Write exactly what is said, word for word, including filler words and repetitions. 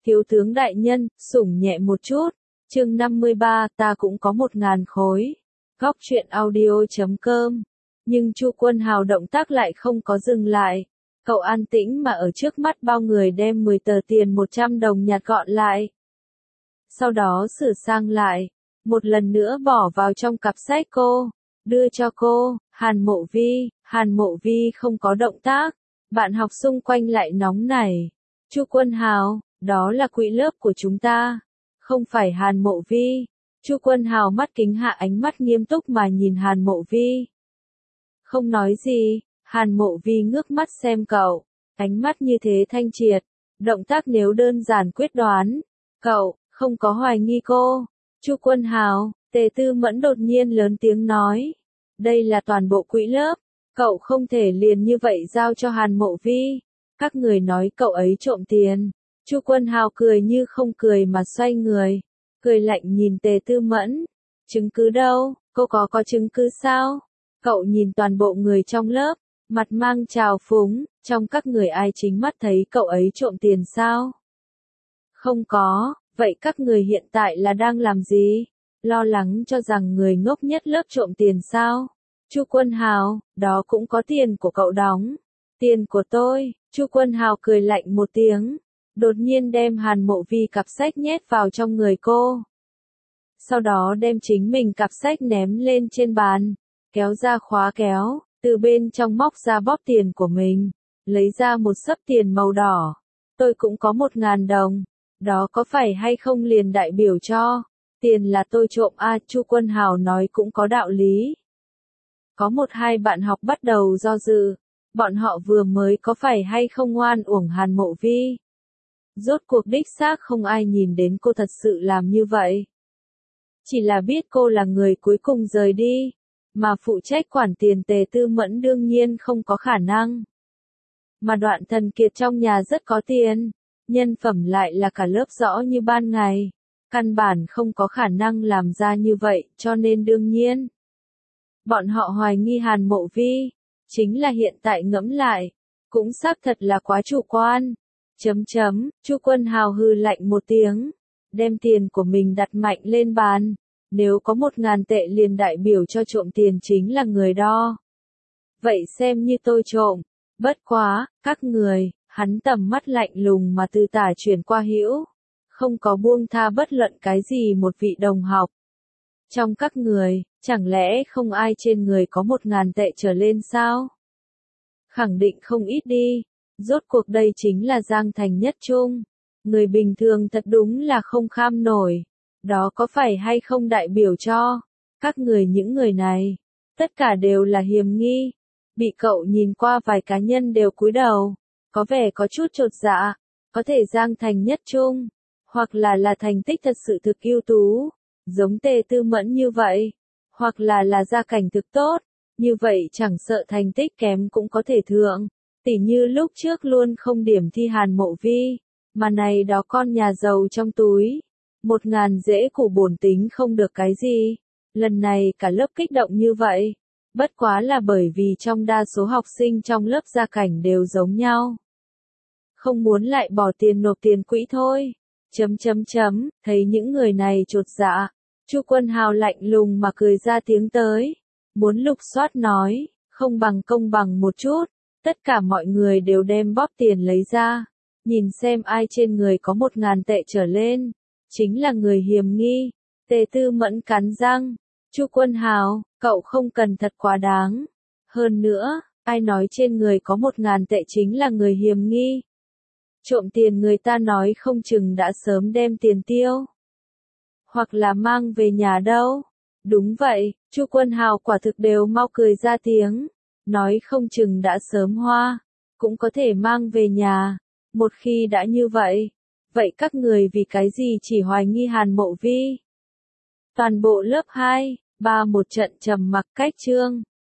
Thiếu tướng đại nhân, sủng nhẹ một chút. Chương năm mươi ba, ta cũng có một ngàn khối. Góc truyện audio chấm com. Nhưng Chu Quân Hào động tác lại không có dừng lại. Cậu an tĩnh mà ở trước mắt bao người đem mười tờ tiền một trăm đồng nhặt gọn lại. Sau đó sửa sang lại. Một lần nữa bỏ vào trong cặp sách cô. Đưa cho cô. Hàn Mộ Vi. Hàn Mộ Vi không có động tác. Bạn học xung quanh lại nóng nảy. Chu Quân Hào, đó là quỹ lớp của chúng ta. Không phải Hàn Mộ Vi. Chu Quân Hào mắt kính hạ ánh mắt nghiêm túc mà nhìn Hàn Mộ Vi. Không nói gì, Hàn Mộ Vi ngước mắt xem cậu. Ánh mắt như thế thanh triệt. Động tác nếu đơn giản quyết đoán. Cậu, không có hoài nghi cô. Chu Quân Hào, Tề Tư Mẫn đột nhiên lớn tiếng nói. Đây là toàn bộ quỹ lớp. Cậu không thể liền như vậy giao cho Hàn Mộ Vi. Các người nói cậu ấy trộm tiền. Chu Quân Hào cười như không cười mà xoay người. Cười lạnh nhìn Tề Tư Mẫn. Chứng cứ đâu, cô có có chứng cứ sao? Cậu nhìn toàn bộ người trong lớp, mặt mang trào phúng, trong các người ai chính mắt thấy cậu ấy trộm tiền sao? Không có, vậy các người hiện tại là đang làm gì? Lo lắng cho rằng người ngốc nhất lớp trộm tiền sao? Chu Quân Hào, đó cũng có tiền của cậu đóng. Tiền của tôi, Chu Quân Hào cười lạnh một tiếng. Đột nhiên đem Hàn Mộ Vi cặp sách nhét vào trong người cô. Sau đó đem chính mình cặp sách ném lên trên bàn. Kéo ra khóa kéo, từ bên trong móc ra bóp tiền của mình. Lấy ra một xấp tiền màu đỏ. Tôi cũng có một ngàn đồng. Đó có phải hay không liền đại biểu cho. Tiền là tôi trộm a. Chu Quân Hào nói cũng có đạo lý. Có một hai bạn học bắt đầu do dự. Bọn họ vừa mới có phải hay không ngoan uổng Hàn Mộ Vi. Rốt cuộc đích xác không ai nhìn đến cô thật sự làm như vậy. Chỉ là biết cô là người cuối cùng rời đi. Mà phụ trách quản tiền Tề Tư Mẫn đương nhiên không có khả năng. Mà Đoạn Thần Kiệt trong nhà rất có tiền. Nhân phẩm lại là cả lớp rõ như ban ngày. Căn bản không có khả năng làm ra như vậy, cho nên đương nhiên. Bọn họ hoài nghi Hàn Mộ Vi. Chính là hiện tại ngẫm lại. Cũng xác thật là quá chủ quan. Chấm chấm, Chu Quân Hào hừ lạnh một tiếng. Đem tiền của mình đặt mạnh lên bàn. Nếu có một ngàn tệ liền đại biểu cho trộm tiền chính là người đó. Vậy xem như tôi trộm. Bất quá, các người, hắn tầm mắt lạnh lùng mà từ tả chuyển qua hữu. Không có buông tha bất luận cái gì một vị đồng học. Trong các người, chẳng lẽ không ai trên người có một ngàn tệ trở lên sao? Khẳng định không ít đi. Rốt cuộc đây chính là Giang Thành Nhất Trung. Người bình thường thật đúng là không kham nổi. Đó có phải hay không đại biểu cho các người những người này, tất cả đều là hiềm nghi. Bị cậu nhìn qua vài cá nhân đều cúi đầu, có vẻ có chút chột dạ, có thể Giang Thành Nhất Trung, hoặc là là thành tích thật sự thực ưu tú, giống Tề Tư Mẫn như vậy, hoặc là là gia cảnh thực tốt, như vậy chẳng sợ thành tích kém cũng có thể thượng, tỉ như lúc trước luôn không điểm thi Hàn Mộ Vi, mà này đó con nhà giàu trong túi. Một ngàn dễ củ bổn tính không được cái gì. Lần này cả lớp kích động như vậy. Bất quá là bởi vì trong đa số học sinh trong lớp gia cảnh đều giống nhau. Không muốn lại bỏ tiền nộp tiền quỹ thôi. Chấm chấm chấm, thấy những người này chột dạ. Chu Quân Hào lạnh lùng mà cười ra tiếng tới. Muốn lục soát nói, không bằng công bằng một chút. Tất cả mọi người đều đem bóp tiền lấy ra. Nhìn xem ai trên người có một ngàn tệ trở lên. Chính là người hiềm nghi. Tề Tư Mẫn cắn răng. Chu Quân Hào, cậu không cần thật quá đáng. Hơn nữa, ai nói trên người có một ngàn tệ chính là người hiềm nghi. Trộm tiền người ta nói không chừng đã sớm đem tiền tiêu. Hoặc là mang về nhà đâu. Đúng vậy, Chu Quân Hào quả thực đều mau cười ra tiếng. Nói không chừng đã sớm hoa. Cũng có thể mang về nhà. Một khi đã như vậy. Vậy các người vì cái gì chỉ hoài nghi Hàn Mộ Vi? Toàn bộ lớp hai, ba một trận trầm mặc cách chương.